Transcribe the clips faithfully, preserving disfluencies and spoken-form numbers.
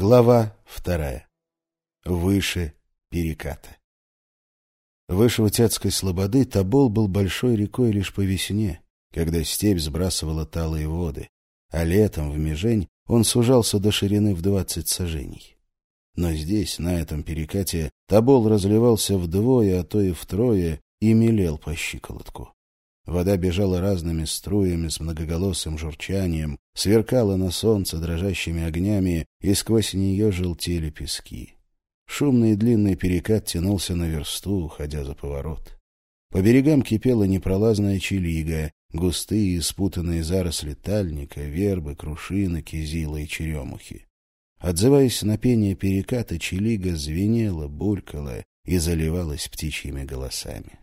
Глава вторая. Выше переката. Выше Утятской слободы Тобол был большой рекой лишь по весне, когда степь сбрасывала талые воды, а летом в межень он сужался до ширины в двадцать саженей. Но здесь, на этом перекате, Тобол разливался вдвое, а то и втрое, и мелел по щиколотку. Вода бежала разными струями с многоголосым журчанием, сверкала на солнце дрожащими огнями, и сквозь нее желтели пески. Шумный и длинный перекат тянулся на версту, уходя за поворот. По берегам кипела непролазная челига, густые и спутанные заросли тальника, вербы, крушины, кизила и черемухи. Отзываясь на пение переката, челига звенела, булькала и заливалась птичьими голосами.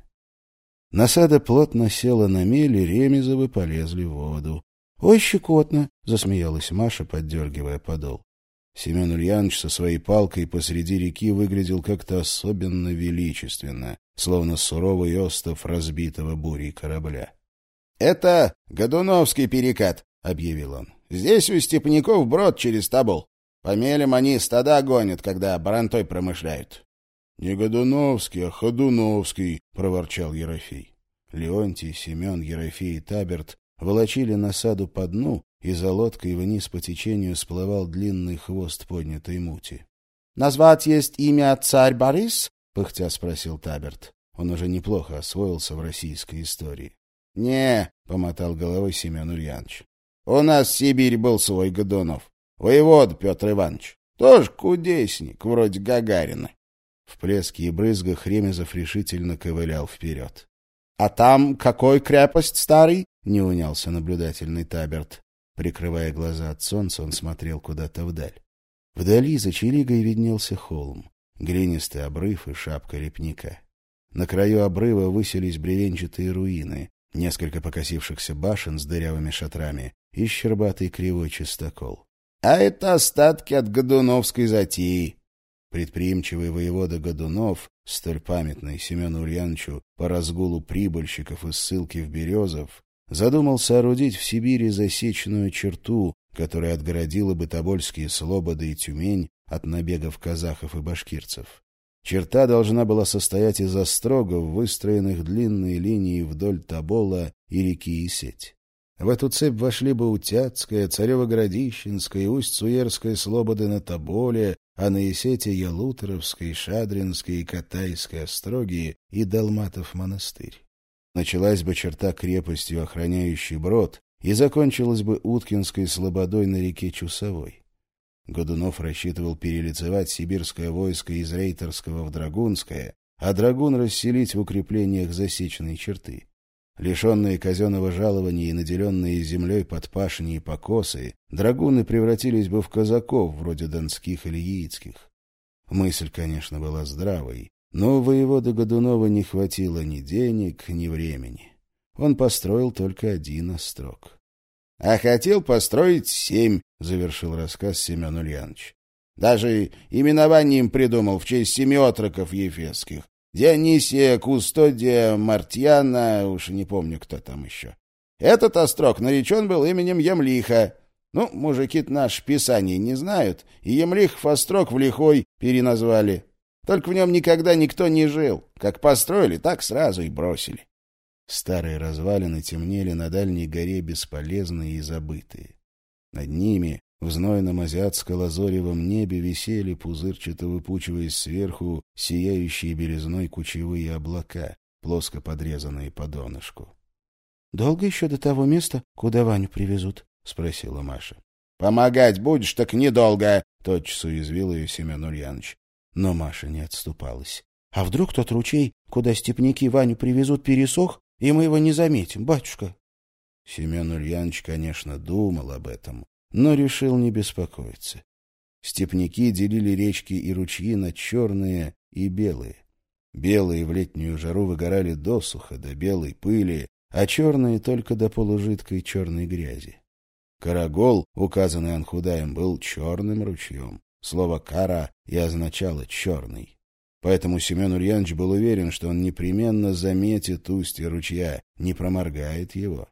Насада плотно села на мель, и ремезовы полезли в воду. — Ой, щекотно! — засмеялась Маша, поддергивая подол. Семен Ульянович со своей палкой посреди реки выглядел как-то особенно величественно, словно суровый остов разбитого бурей корабля. — Это Годуновский перекат, — объявил он. — Здесь у степняков брод через Тобол. По мелям они стада гонят, когда барантой промышляют. — Не Годуновский, а Ходуновский, — проворчал Ерофей. Леонтий, Семен, Ерофей и Таберт волочили насаду по дну, и за лодкой вниз по течению сплывал длинный хвост поднятой мути. — Назвать есть имя царь Борис? — пыхтя спросил Таберт. Он уже неплохо освоился в российской истории. — Не, — помотал головой Семен Ульянович. — У нас в Сибири был свой Годунов. Воевода Петр Иванович. Тоже кудесник, вроде Гагарина. В плеске и брызгах Ремезов решительно ковылял вперед. — А там какой крепость старый? — не унялся наблюдательный Таберт. Прикрывая глаза от солнца, он смотрел куда-то вдаль. Вдали за челигой виднелся холм, глинистый обрыв и шапка лепника. На краю обрыва высились бревенчатые руины, несколько покосившихся башен с дырявыми шатрами и щербатый кривой чистокол. — А это остатки от Годуновской затеи. Предприимчивый воевода Годунов, столь памятный Семену Ульяновичу по разгулу прибыльщиков и ссылки в Березов, задумал соорудить в Сибири засечную черту, которая отгородила бы Тобольские слободы и Тюмень от набегов казахов и башкирцев. Черта должна была состоять из острогов, выстроенных длинной линией вдоль Тобола и реки Исеть. В эту цепь вошли бы Утятская, Царево-Городищенская и Усть-Суерская слободы на Тоболе, а на Исете Ялуторовской, Шадринской и Катайской остроги и Далматов монастырь. Началась бы черта крепостью, охраняющей брод, и закончилась бы Уткинской слободой на реке Чусовой. Годунов рассчитывал перелицевать сибирское войско из Рейтерского в Драгунское, а Драгун расселить в укреплениях засечной черты. Лишенные казенного жалования и наделенные землей под пашни и покосы, драгуны превратились бы в казаков, вроде донских или яицких. Мысль, конечно, была здравой, но у воеводы Годунова не хватило ни денег, ни времени. Он построил только один острог. — А хотел построить семь, — завершил рассказ Семен Ульянович. — Даже именование им придумал в честь семи отроков ефесских. Дионисия, Кустодия, Мартьяна, уж не помню, кто там еще. Этот острог наречен был именем Ямлиха. Ну, мужики-то наши писания не знают, и Ямлихов острог в Лихой переназвали. Только в нем никогда никто не жил. Как построили, так сразу и бросили. Старые развалины темнели на дальней горе, бесполезные и забытые. Над ними, в знойном азиатско-лазоревом небе, висели, пузырчато выпучиваясь сверху, сияющие белизной кучевые облака, плоско подрезанные по донышку. — Долго еще до того места, куда Ваню привезут? — спросила Маша. — Помогать будешь, так недолго, — тотчас уязвил ее Семен Ульянович. Но Маша не отступалась. — А вдруг тот ручей, куда степняки Ваню привезут, пересох, и мы его не заметим, батюшка? Семен Ульянович, конечно, думал об этом, но решил не беспокоиться. Степняки делили речки и ручьи на черные и белые. Белые в летнюю жару выгорали досуха до белой пыли, а черные только до полужидкой черной грязи. Карагол, указанный Анхудаем, был черным ручьем. Слово «кара» и означало «черный». Поэтому Семен Ульянович был уверен, что он непременно заметит устье ручья, не проморгает его.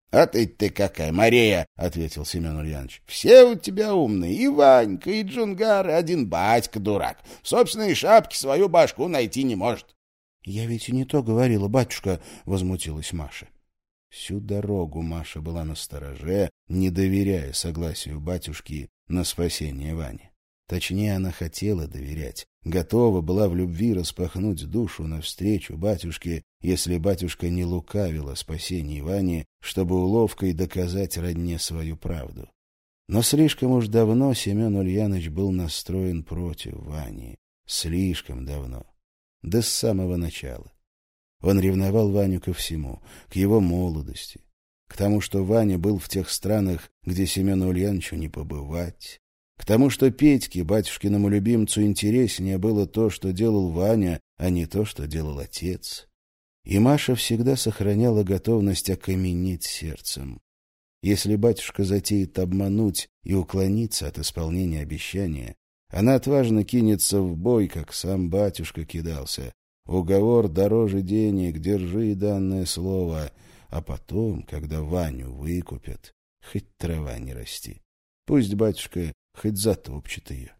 — А ты ты какая, Мария, — ответил Семен Ульянович. — Все у тебя умные, и Ванька, и Джунгар, и один батька дурак. В собственной шапке свою башку найти не может. — Я ведь и не то говорила, батюшка, — возмутилась Маша. Всю дорогу Маша была настороже, не доверяя согласию батюшки на спасение Вани. Точнее, она хотела доверять, готова была в любви распахнуть душу навстречу батюшке, если батюшка не лукавил о спасении Вани, чтобы уловкой доказать родне свою правду. Но слишком уж давно Семен Ульяныч был настроен против Вани. Слишком давно. Да с самого начала. Он ревновал Ваню ко всему, к его молодости, к тому, что Ваня был в тех странах, где Семену Ульяновичу не побывать, к тому, что Петьке, батюшкиному любимцу, интереснее было то, что делал Ваня, а не то, что делал отец. И Маша всегда сохраняла готовность окаменеть сердцем. Если батюшка затеет обмануть и уклониться от исполнения обещания, она отважно кинется в бой, как сам батюшка кидался. Уговор дороже денег, держи данное слово. А потом, когда Ваню выкупят, хоть трава не расти. Пусть батюшка хоть затопчет ее.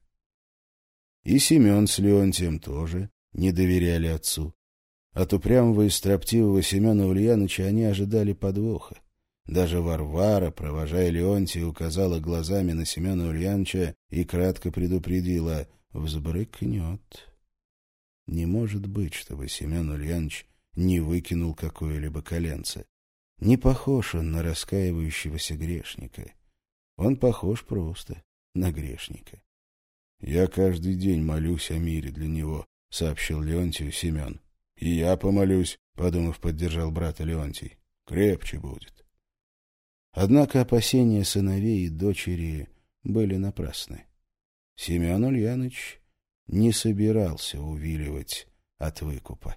И Семен с Леонтием тоже не доверяли отцу. От упрямого и строптивого Семена Ульяныча они ожидали подвоха. Даже Варвара, провожая Леонтия, указала глазами на Семена Ульяныча и кратко предупредила: «Взбрыкнет». Не может быть, чтобы Семен Ульяныч не выкинул какое-либо коленце. Не похож он на раскаивающегося грешника. Он похож просто на грешника. — Я каждый день молюсь о мире для него, — сообщил Леонтию Семен. — И я помолюсь, — подумав, поддержал брата Леонтий. — Крепче будет. Однако опасения сыновей и дочери были напрасны. Семен Ульяныч не собирался увиливать от выкупа.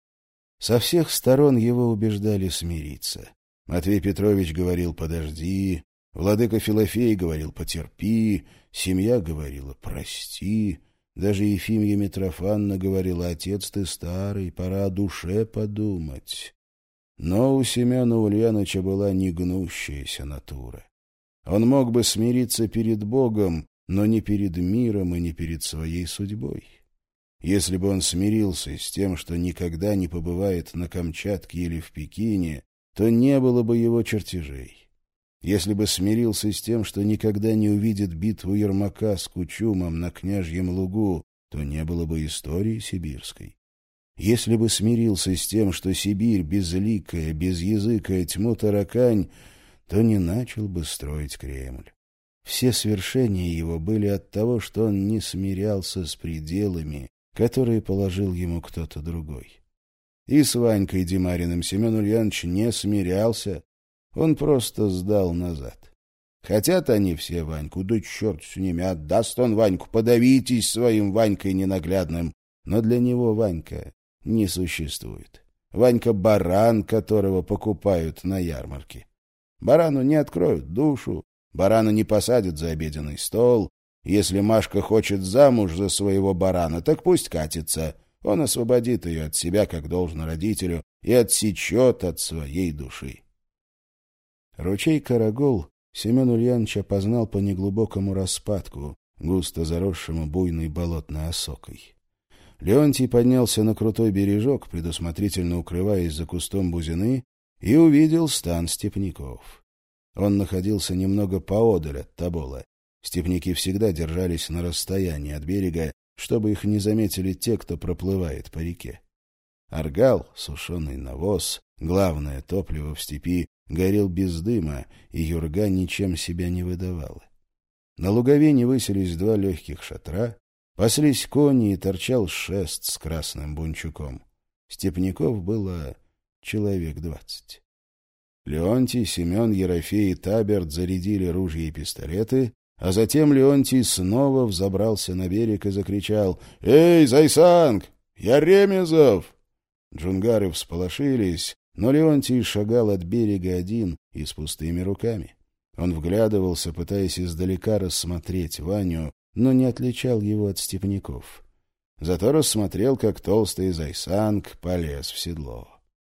Со всех сторон его убеждали смириться. Матвей Петрович говорил «подожди», владыка Филофей говорил «потерпи», семья говорила «прости», даже Ефимья Митрофанна говорила «отец, ты старый, пора о душе подумать». Но у Семена Ульяныча была негнущаяся натура. Он мог бы смириться перед Богом, но не перед миром и не перед своей судьбой. Если бы он смирился с тем, что никогда не побывает на Камчатке или в Пекине, то не было бы его чертежей. Если бы смирился с тем, что никогда не увидит битву Ермака с Кучумом на Княжьем лугу, то не было бы истории сибирской. Если бы смирился с тем, что Сибирь безликая, безязыкая тьму таракань, то не начал бы строить Кремль. Все свершения его были от того, что он не смирялся с пределами, которые положил ему кто-то другой. И с Ванькой Демариным Семен Ульянович не смирялся, он просто сдал назад. Хотят они все Ваньку, да черт с ними, отдаст он Ваньку, подавитесь своим Ванькой ненаглядным. Но для него Ванька не существует. Ванька — баран, которого покупают на ярмарке. Барану не откроют душу, барана не посадят за обеденный стол. Если Машка хочет замуж за своего барана, так пусть катится. Он освободит ее от себя, как должно родителю, и отсечет от своей души. Ручей Карагол Семен Ульянович опознал по неглубокому распадку, густо заросшему буйной болотной осокой. Леонтий поднялся на крутой бережок, предусмотрительно укрываясь за кустом бузины, и увидел стан степняков. Он находился немного поодаль от Тобола. Степняки всегда держались на расстоянии от берега, чтобы их не заметили те, кто проплывает по реке. Аргал, сушеный навоз, главное топливо в степи, горел без дыма, и юрга ничем себя не выдавала. На луговине высились два легких шатра, паслись кони и торчал шест с красным бунчуком. Степняков было человек двадцать. Леонтий, Семен, Ерофей и Таберт зарядили ружья и пистолеты, а затем Леонтий снова взобрался на берег и закричал: «Эй, Зайсанг! Я Ремезов!» Джунгары всполошились, но Леонтий шагал от берега один и с пустыми руками. Он вглядывался, пытаясь издалека рассмотреть Ваню, но не отличал его от степняков. Зато рассмотрел, как толстый Зайсанг полез в седло.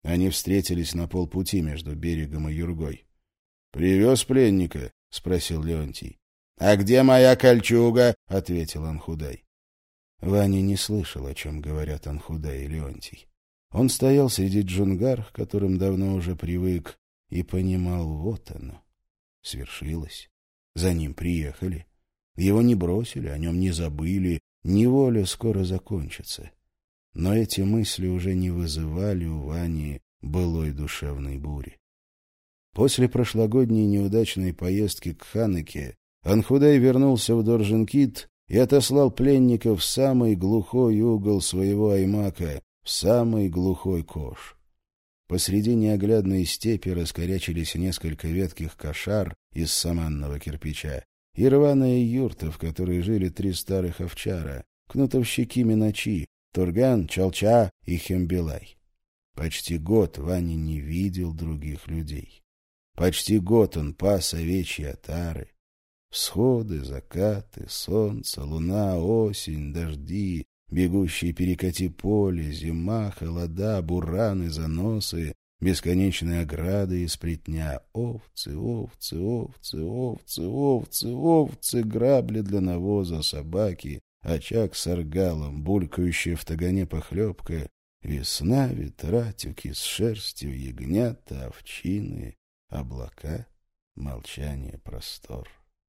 Они встретились на полпути между берегом и юргой. — Привез пленника? — спросил Леонтий. — А где моя кольчуга? — ответил Анхудай. Ваня не слышал, о чем говорят Анхудай и Леонтий. Он стоял среди джунгар, к которым давно уже привык, и понимал, вот оно. Свершилось. За ним приехали. Его не бросили, о нем не забыли. Неволя скоро закончится. Но эти мысли уже не вызывали у Вани былой душевной бури. После прошлогодней неудачной поездки к Ханеке Анхудай вернулся в Доржинкит и отослал пленников в самый глухой угол своего аймака, в самый глухой кош. Посреди неоглядной степи раскорячились несколько ветких кошар из саманного кирпича и рваная юрта, в которой жили три старых овчара, кнутовщики Миначи, Турган, Чалча и Хембилай. Почти год Ваня не видел других людей. Почти год он пас овечьи отары. Всходы, закаты, солнце, луна, осень, дожди, бегущие перекати поле, зима, холода, бураны, заносы, бесконечные ограды из плетня, овцы, овцы, овцы, овцы, овцы, овцы, грабли для навоза, собаки, очаг с аргалом, булькающая в тагане похлебка, весна, ветра, тюки с шерстью, ягнята, овчины, облака, молчание, простор.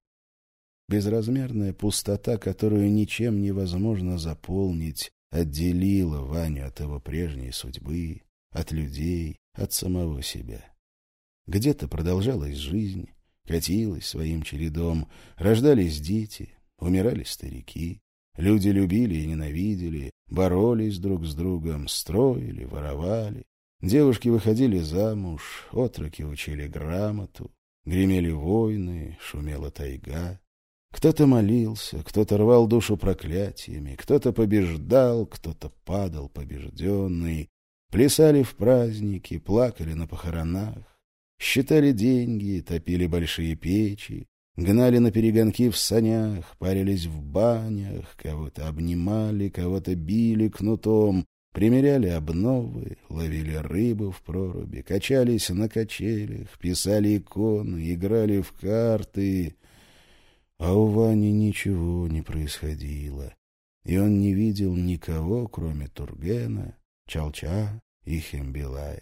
Безразмерная пустота, которую ничем невозможно заполнить, отделила Ваню от его прежней судьбы, от людей, от самого себя. Где-то продолжалась жизнь, катилась своим чередом, рождались дети, умирали старики, люди любили и ненавидели, боролись друг с другом, строили, воровали. Девушки выходили замуж, отроки учили грамоту, гремели войны, шумела тайга. Кто-то молился, кто-то рвал душу проклятиями, кто-то побеждал, кто-то падал побежденный. Плясали в праздники, плакали на похоронах, считали деньги, топили большие печи, гнали на перегонки в санях, парились в банях, кого-то обнимали, кого-то били кнутом, примеряли обновы, ловили рыбу в проруби, качались на качелях, писали иконы, играли в карты. А у Вани ничего не происходило, и он не видел никого, кроме Тургена, Чалча и Хембилая.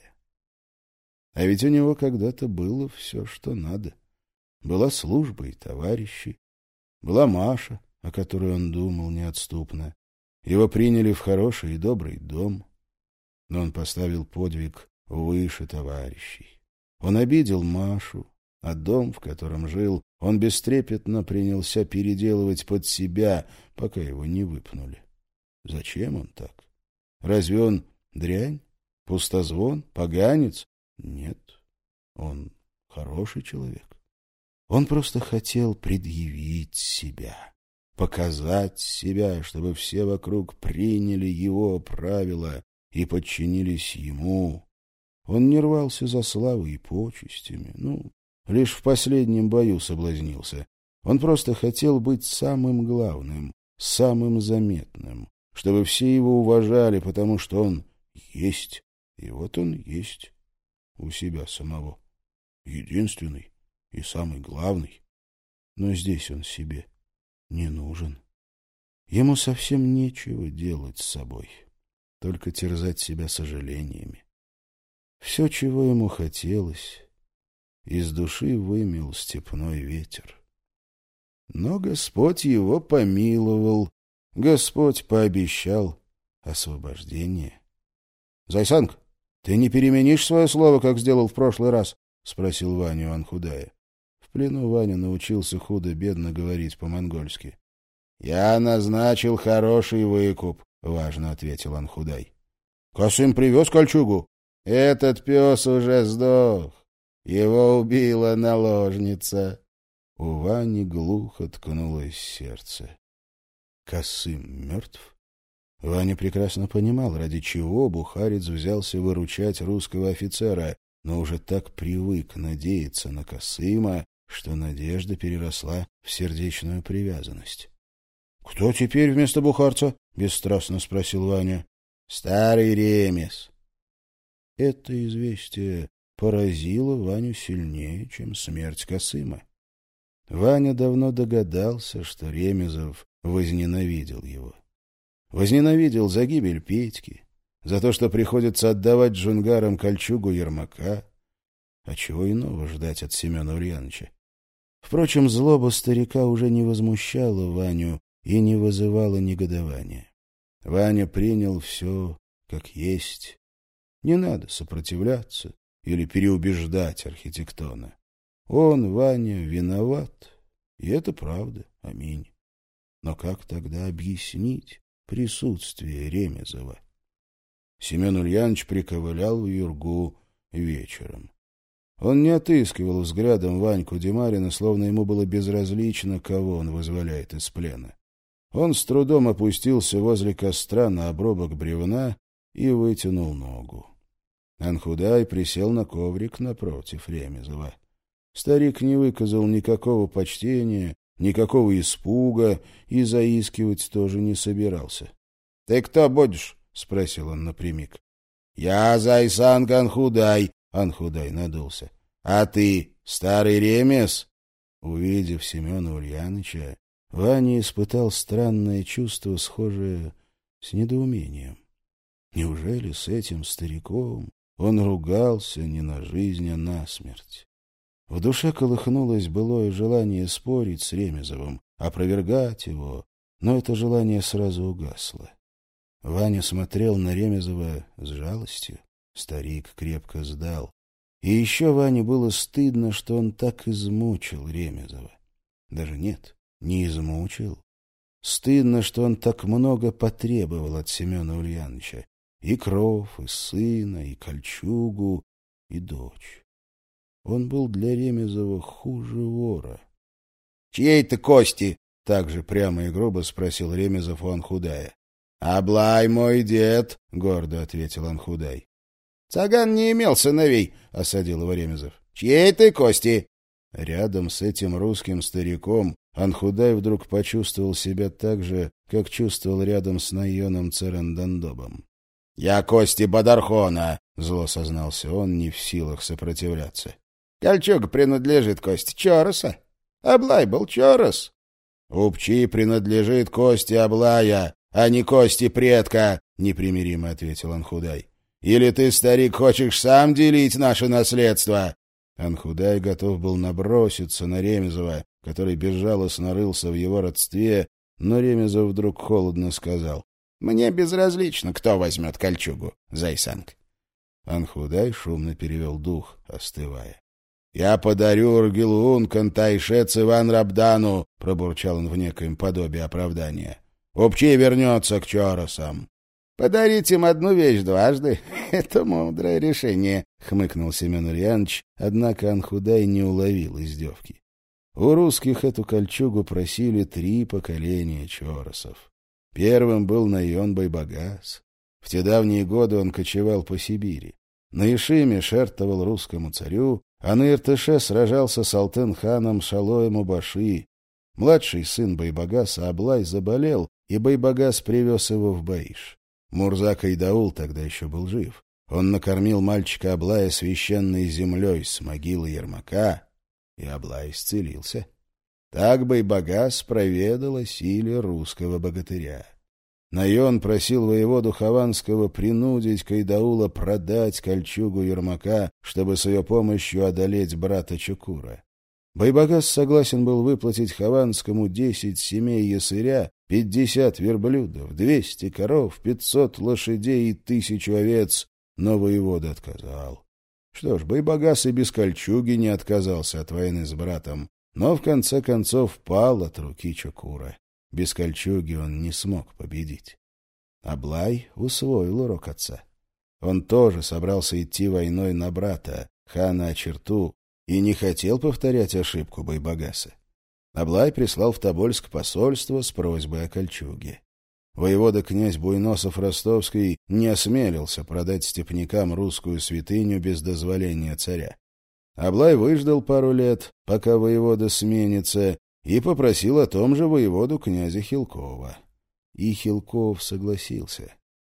А ведь у него когда-то было все, что надо. Была служба и товарищи, была Маша, о которой он думал неотступно. Его приняли в хороший и добрый дом, но он поставил подвиг выше товарищей. Он обидел Машу, а дом, в котором жил, он бестрепетно принялся переделывать под себя, пока его не выпнули. Зачем он так? Разве он дрянь, пустозвон, поганец? Нет, он хороший человек. Он просто хотел предъявить себя, показать себя, чтобы все вокруг приняли его правила и подчинились ему. Он не рвался за славой и почестями, ну, лишь в последнем бою соблазнился. Он просто хотел быть самым главным, самым заметным, чтобы все его уважали, потому что он есть, и вот он есть у себя самого, единственный и самый главный. Но здесь он себе не нужен. Ему совсем нечего делать с собой, только терзать себя сожалениями. Все, чего ему хотелось, из души вымел степной ветер. Но Господь его помиловал, Господь пообещал освобождение. — Зайсанг, ты не переменишь свое слово, как сделал в прошлый раз? — спросил Ваню Анхудая. В плену Ваня научился худо-бедно говорить по-монгольски. — Я назначил хороший выкуп, — важно ответил Анхудай. — Касым привез кольчугу? — Этот пес уже сдох. Его убила наложница. У Вани глухо ткнулось сердце. Касым мертв? Ваня прекрасно понимал, ради чего бухарец взялся выручать русского офицера, но уже так привык надеяться на Касыма, что надежда переросла в сердечную привязанность. — Кто теперь вместо бухарца? — бесстрастно спросил Ваня. — Старый ремес. это известие поразило Ваню сильнее, чем смерть Косыма. Ваня давно догадался, что Ремезов возненавидел его. Возненавидел за гибель Петьки, за то, что приходится отдавать джунгарам кольчугу Ермака. А чего иного ждать от Семена Ульяновича? Впрочем, злоба старика уже не возмущала Ваню и не вызывала негодования. Ваня принял все как есть. Не надо сопротивляться или переубеждать архитектона. Он, Ваня, виноват, и это правда, аминь. Но как тогда объяснить присутствие Ремезова? Семен Ульянович приковылял в юргу вечером. Он не отыскивал взглядом Ваньку Демарина, словно ему было безразлично, кого он вызволяет из плена. Он с трудом опустился возле костра на обрубок бревна и вытянул ногу. Анхудай присел на коврик напротив Ремезова. Старик не выказал никакого почтения, никакого испуга и заискивать тоже не собирался. — Ты кто будешь? — спросил он напрямик. — Я Зайсан Анхудай. Анхудай надулся. — А ты старый Ремез? Увидев Семена Ульяныча, Ваня испытал странное чувство, схожее с недоумением. Неужели с этим стариком он ругался не на жизнь, а на смерть? В душе колыхнулось былое желание спорить с Ремезовым, опровергать его, но это желание сразу угасло. Ваня смотрел на Ремезова с жалостью. Старик крепко сдал. И еще Ване было стыдно, что он так измучил Ремезова. Даже нет, не измучил. Стыдно, что он так много потребовал от Семена Ульяновича. И кров, и сына, и кольчугу, и дочь. Он был для Ремезова хуже вора. — Чьей ты кости? — так же прямо и грубо спросил Ремезов у Анхудая. — Аблай мой дед, — гордо ответил Анхудай. — Цаган не имел сыновей, — осадил его Ремезов. — Чьей ты кости? Рядом с этим русским стариком Анхудай вдруг почувствовал себя так же, как чувствовал рядом с Найоном Церендандобом. — Я кости Бадархона, — зло сознался он, не в силах сопротивляться. — Кольчуга принадлежит кости Чороса. Аблай был Чорос. — Упчи принадлежит кости Аблая, а не кости предка, — непримиримо ответил Анхудай. — Или ты, старик, хочешь сам делить наше наследство? Анхудай готов был наброситься на Ремезова, который безжалостно рылся в его родстве, но Ремезов вдруг холодно сказал: — Мне безразлично, кто возьмет кольчугу, Зайсанг. Анхудай шумно перевел дух, остывая. — Я подарю Ургилун Кантайшец Иван Рабдану, — пробурчал он в некоем подобии оправдания. — Упчи вернется к Чоросам. — Подарить им одну вещь дважды — это мудрое решение, — хмыкнул Семен Ульянович, однако Анхудай не уловил издевки. У русских эту кольчугу просили три поколения Чоросов. Первым был Найон Байбагас. В те давние годы он кочевал по Сибири. На Ишиме шертовал русскому царю, а на Иртыше сражался с Алтын-ханом Шалоем-Убаши. Младший сын Байбагаса Аблай заболел, и Байбагас привез его в Баиш. Мурза Кайдаул тогда еще был жив. Он накормил мальчика Аблая священной землей с могилы Ермака, и Аблай исцелился. Так Байбагас проведал о силе русского богатыря. Найон просил воеводу Хованского принудить Кайдаула продать кольчугу Ермака, чтобы с ее помощью одолеть брата Чукура. Байбагас согласен был выплатить Хованскому десять семей ясыря, пятьдесят верблюдов, двести коров, пятьсот лошадей и тысячу овец, но воевода отказал. Что ж, Байбагас и без кольчуги не отказался от войны с братом, но в конце концов пал от руки Чукура. Без кольчуги он не смог победить. Аблай усвоил урок отца. Он тоже собрался идти войной на брата, хана Ачерту, и не хотел повторять ошибку Байбагаса. Аблай прислал в Тобольск посольство с просьбой о кольчуге. Воевода князь Буйносов-Ростовский не осмелился продать степнякам русскую святыню без дозволения царя. Аблай выждал пару лет, пока воевода сменится, и попросил о том же воеводу князя Хилкова. И Хилков согласился.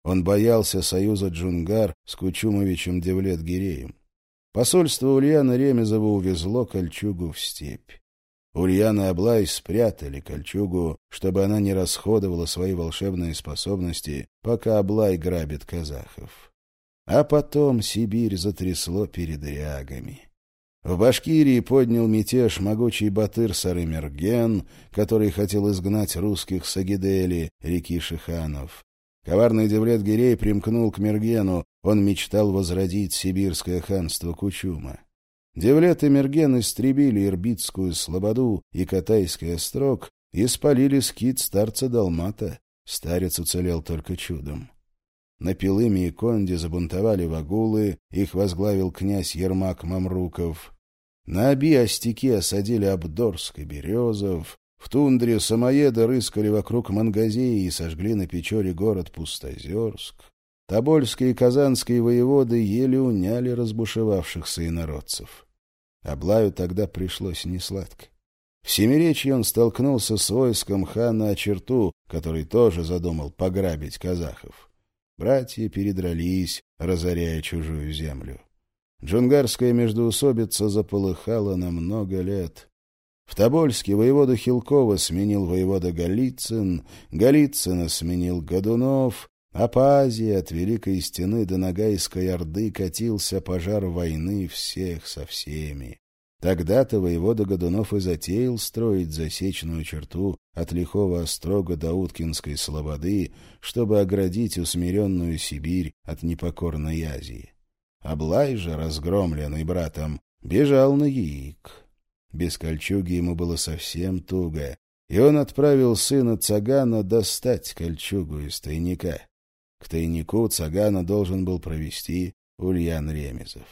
Он боялся союза Джунгар с Кучумовичем Девлет-Гиреем. Посольство Ульяна Ремезова увезло кольчугу в степь. Ульян и Аблай спрятали кольчугу, чтобы она не расходовала свои волшебные способности, пока Аблай грабит казахов. А потом Сибирь затрясло передрягами. В Башкирии поднял мятеж могучий батыр Сары-Мерген, который хотел изгнать русских с Агидели, реки Шиханов. Коварный Девлет-Гирей примкнул к Мергену, он мечтал возродить сибирское ханство Кучума. Девлет и Мерген истребили Ирбитскую слободу и Катайский острог и спалили скит старца Далмата. Старец уцелел только чудом. На Пилыме и Конде забунтовали вагулы, их возглавил князь Ермак Мамруков. На Аби-Остяки осадили Абдорск и Березов. В тундре самоеды рыскали вокруг Мангазеи и сожгли на Печоре город Пустозерск. Тобольские и казанские воеводы еле уняли разбушевавшихся инородцев. Аблаю тогда пришлось несладко. В Семиречье он столкнулся с войском хана Очерту, который тоже задумал пограбить казахов. Братья передрались, разоряя чужую землю. Джунгарская междоусобица заполыхала на много лет. В Тобольске воеводу Хилкова сменил воевода Голицын, Голицына сменил Годунов, а по Азии от Великой Стены до Ногайской Орды катился пожар войны всех со всеми. Тогда-то воевода Годунов и затеял строить засечную черту от Лихого острога до Уткинской слободы, чтобы оградить усмиренную Сибирь от непокорной Азии. Аблай же, разгромленный братом, бежал на Яик. Без кольчуги ему было совсем туго, и он отправил сына Цагана достать кольчугу из тайника. К тайнику Цагана должен был провести Ульян Ремезов.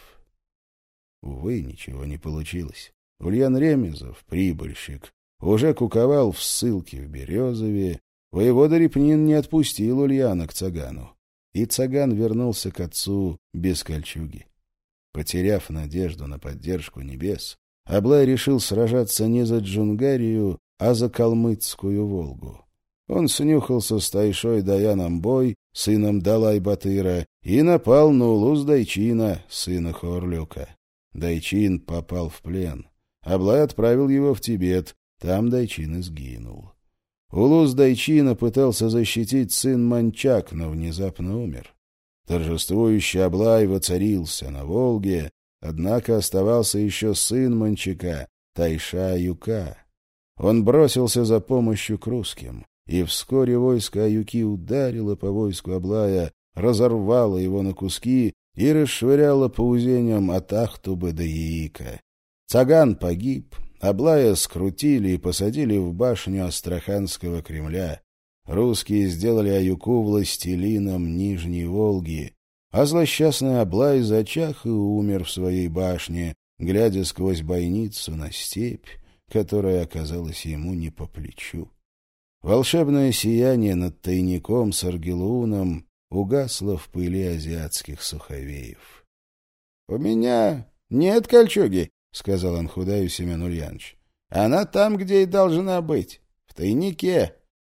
Увы, ничего не получилось. Ульян Ремезов, прибыльщик, уже куковал в ссылке в Березове. Воевода Репнин не отпустил Ульяна к Цагану. И Цаган вернулся к отцу без кольчуги. Потеряв надежду на поддержку небес, Аблай решил сражаться не за Джунгарию, а за Калмыцкую Волгу. Он снюхался с Тайшой Даяном Бой, сыном Далай-Батыра, и напал на Улус Дайчина, сына Хорлюка. Дайчин попал в плен. Аблай отправил его в Тибет, там Дайчин и сгинул. Улус Дайчина пытался защитить сын Манчак, но внезапно умер. Торжествующий Аблай воцарился на Волге, однако оставался еще сын Манчака, Тайша-Аюка. Он бросился за помощью к русским, и вскоре войско Аюки ударило по войску Аблая, разорвало его на куски и расшвыряло по узеням от Ахтубы до Яика. Цаган погиб, Аблая скрутили и посадили в башню Астраханского Кремля. Русские сделали Аюку властелином Нижней Волги, а злосчастный Аблай зачах и умер в своей башне, глядя сквозь бойницу на степь, которая оказалась ему не по плечу. Волшебное сияние над тайником с Аргелууном угасло в пыли азиатских суховеев. — У меня нет кольчуги, — сказал Анхудаю Семен Ульянович. — Она там, где и должна быть, в тайнике.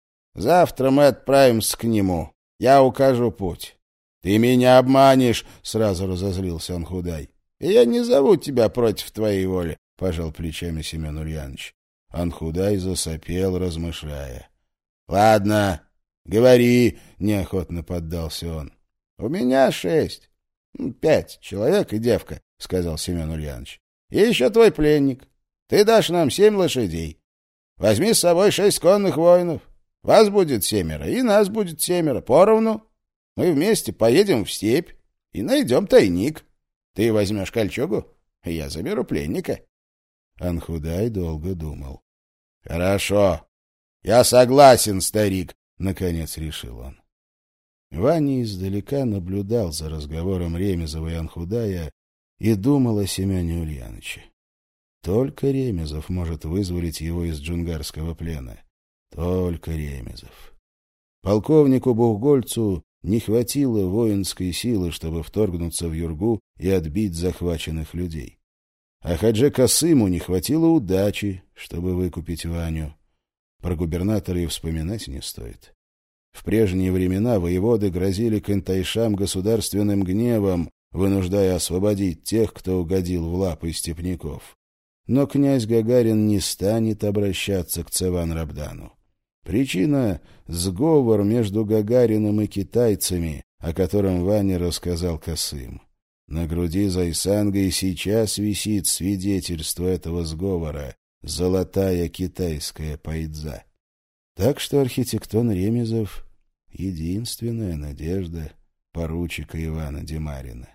Завтра мы отправимся к нему, я укажу путь. — Ты меня обманешь, — сразу разозлился Анхудай. — Я не зову тебя против твоей воли, — пожал плечами Семен Ульянович. Анхудай засопел, размышляя. — Ладно, говори, — неохотно поддался он. — У меня шесть. — Пять человек и девка, — сказал Семен Ульянович. — И еще твой пленник. Ты дашь нам семь лошадей. Возьми с собой шесть конных воинов. Вас будет семеро, и нас будет семеро, поровну. Мы вместе поедем в степь и найдем тайник. Ты возьмешь кольчугу, и я заберу пленника. Анхудай долго думал. — Хорошо. Я согласен, старик, — наконец решил он. Ваня издалека наблюдал за разговором Ремезова и Анхудая и думал о Семене Ульяновиче. Только Ремезов может вызволить его из джунгарского плена. Только Ремезов. Полковнику Бухгольцу не хватило воинской силы, чтобы вторгнуться в Юргу и отбить захваченных людей. А Хадже Касыму не хватило удачи, чтобы выкупить Ваню. Про губернатора и вспоминать не стоит. В прежние времена воеводы грозили кантайшам государственным гневом, вынуждая освободить тех, кто угодил в лапы степняков. Но князь Гагарин не станет обращаться к Цеван-Рабдану. Причина — сговор между Гагариным и китайцами, о котором Ваня рассказал Касым. На груди Зайсанга и сейчас висит свидетельство этого сговора — золотая китайская пайдза. Так что архитектон Ремезов — единственная надежда поручика Ивана Демарина.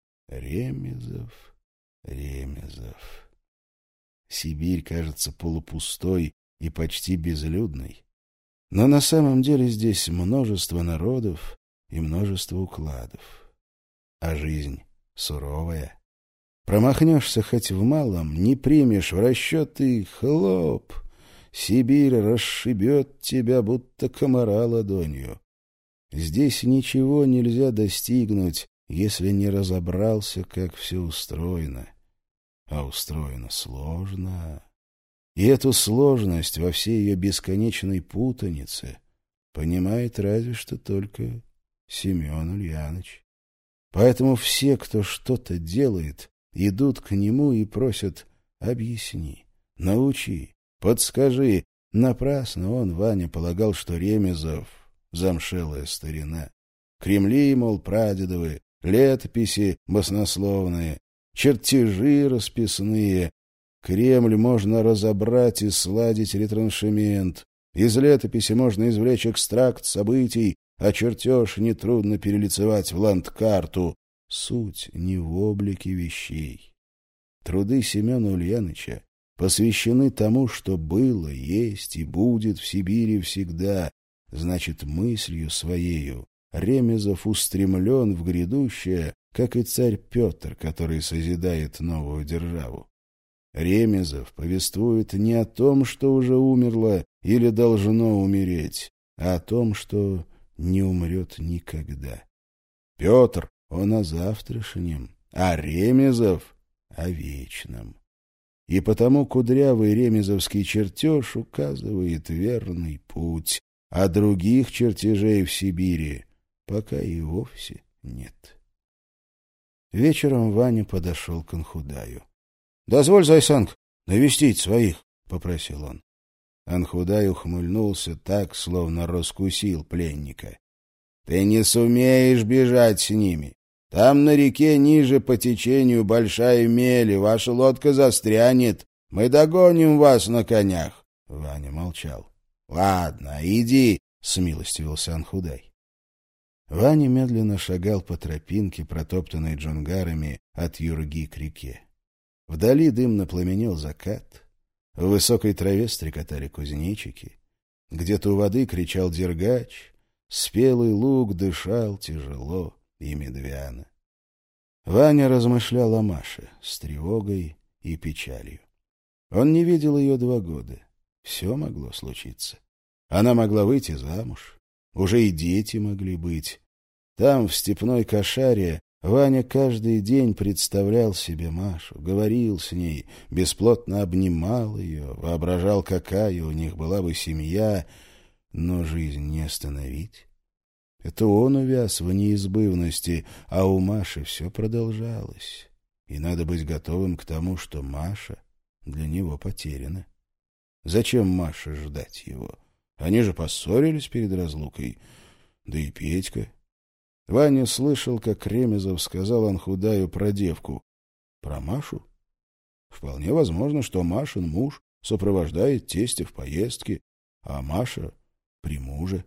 Ремезов, Ремезов. Сибирь кажется полупустой и почти безлюдной. Но на самом деле здесь множество народов и множество укладов. А жизнь суровая. Промахнешься хоть в малом, не примешь в расчет и хлоп. Сибирь расшибет тебя, будто комара ладонью. Здесь ничего нельзя достигнуть, если не разобрался, как все устроено. А устроено сложно. И эту сложность во всей ее бесконечной путанице понимает разве что только Семен Ульяныч. Поэтому все, кто что-то делает, идут к нему и просят: объясни, научи, подскажи. Напрасно он, Ваня, полагал, что Ремезов — замшелая старина. Кремли, мол, прадедовы, летописи баснословные, чертежи расписные. Кремль можно разобрать и сладить ретраншемент. Из летописи можно извлечь экстракт событий, а чертеж нетрудно перелицевать в ландкарту. Суть не в облике вещей. Труды Семена Ульяныча посвящены тому, что было, есть и будет в Сибири всегда. Значит, мыслью своею Ремезов устремлен в грядущее, как и царь Петр, который созидает новую державу. Ремезов повествует не о том, что уже умерло или должно умереть, а о том, что не умрет никогда. Петр — он о завтрашнем, а Ремезов — о вечном. И потому кудрявый ремезовский чертеж указывает верный путь, а других чертежей в Сибири пока и вовсе нет. Вечером Ваня подошел к Анхудаю. — Дозволь, Зайсанг, навестить своих, — попросил он. Анхудай ухмыльнулся так, словно раскусил пленника. — Ты не сумеешь бежать с ними. Там на реке ниже по течению большая мель, и ваша лодка застрянет. Мы догоним вас на конях. Ваня молчал. — Ладно, иди, — смилостивился Анхудай. Ваня медленно шагал по тропинке, протоптанной джунгарами от Юрги к реке. Вдали дымно пламенел закат, в высокой траве стрекотали кузнечики, где-то у воды кричал дергач, спелый луг дышал тяжело и медвяно. Ваня размышлял о Маше с тревогой и печалью. Он не видел ее два года. Все могло случиться. Она могла выйти замуж, уже и дети могли быть. Там, в степной кошаре, Ваня каждый день представлял себе Машу, говорил с ней, бесплотно обнимал ее, воображал, какая у них была бы семья, но жизнь не остановить. Это он увяз в неизбывности, а у Маши все продолжалось. И надо быть готовым к тому, что Маша для него потеряна. Зачем Маше ждать его? Они же поссорились перед разлукой. Да и Петька. Ваня слышал, как Ремезов сказал Анхудаю про девку. Про Машу? Вполне возможно, что Машин муж сопровождает тестя в поездке, а Маша при муже.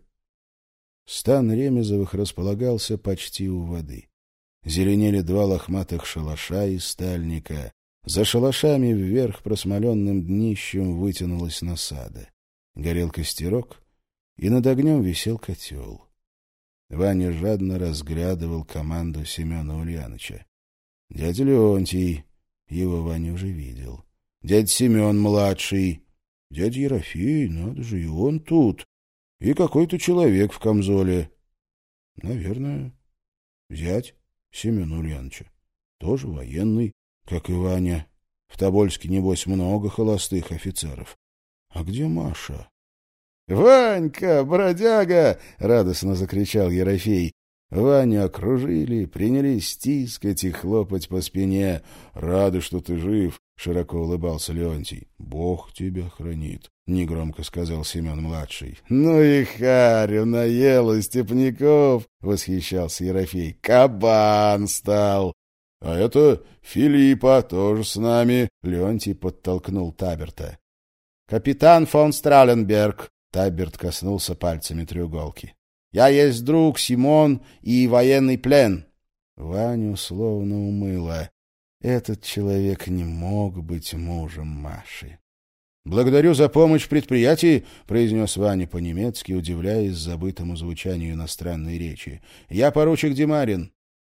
Стан Ремезовых располагался почти у воды. Зеленели два лохматых шалаша из стальника. За шалашами вверх просмоленным днищем вытянулась насада. Горел костерок, и над огнем висел котел. Ваня жадно разглядывал команду Семена Ульяныча. Дядя Леонтий, его Ваня уже видел. Дядя Семен младший. Дядя Ерофей, надо же, и он тут. И какой-то человек в камзоле. Наверное, зять Семена Ульяныча. Тоже военный, как и Ваня. В Тобольске, небось, много холостых офицеров. А где Маша? «Ванька, бродяга!» — радостно закричал Ерофей. Ваню окружили, принялись стискать и хлопать по спине. «Рады, что ты жив!» — широко улыбался Леонтий. «Бог тебя хранит!» — негромко сказал Семен-младший. «Ну и харю наела степняков!» — восхищался Ерофей. «Кабан стал!» «А это Филиппа тоже с нами!» — Леонтий подтолкнул Таберта. «Капитан фон Страленберг!» — Таберт коснулся пальцами треуголки. «Я есть друг Симон и военный плен». Ваню словно умыло. Этот человек не мог быть мужем Маши. «Благодарю за помощь в предприятии», — произнес Ваня по-немецки, удивляясь забытому звучанию иностранной речи. «Я поручик Демарин».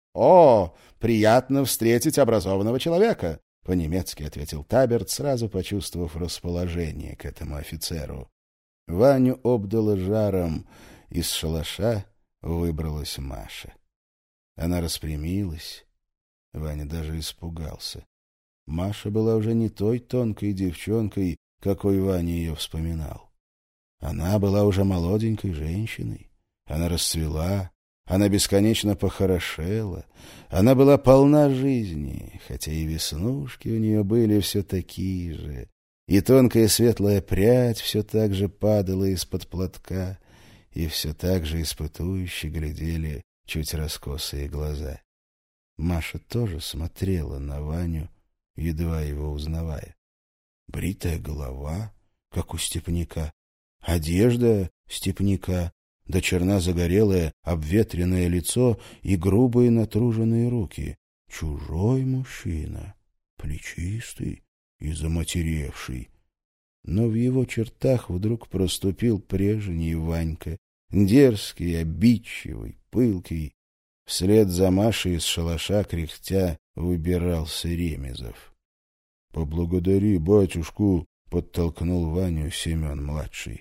«О, приятно встретить образованного человека», — по-немецки ответил Таберт, сразу почувствовав расположение к этому офицеру. Ваню обдало жаром. Из шалаша выбралась Маша. Она распрямилась. Ваня даже испугался. Маша была уже не той тонкой девчонкой, какой Ваня ее вспоминал. Она была уже молоденькой женщиной. Она расцвела, она бесконечно похорошела. Она была полна жизни, хотя и веснушки у нее были все такие же. И тонкая светлая прядь все так же падала из-под платка, и все так же испытующе глядели чуть раскосые глаза. Маша тоже смотрела на Ваню, едва его узнавая. Бритая голова, как у степняка, одежда степняка, да черна загорелое, обветренное лицо и грубые натруженные руки. Чужой мужчина, плечистый и заматеревший. Но в его чертах вдруг проступил прежний Ванька, дерзкий, обидчивый, пылкий. Вслед за Машей из шалаша кряхтя выбирался Ремезов. — Поблагодари батюшку, — подтолкнул Ваню Семен-младший.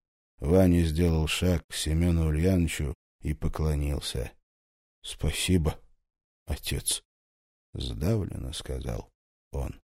Ваня сделал шаг к Семену Ульяновичу и поклонился. — Спасибо, отец, — сдавленно сказал он.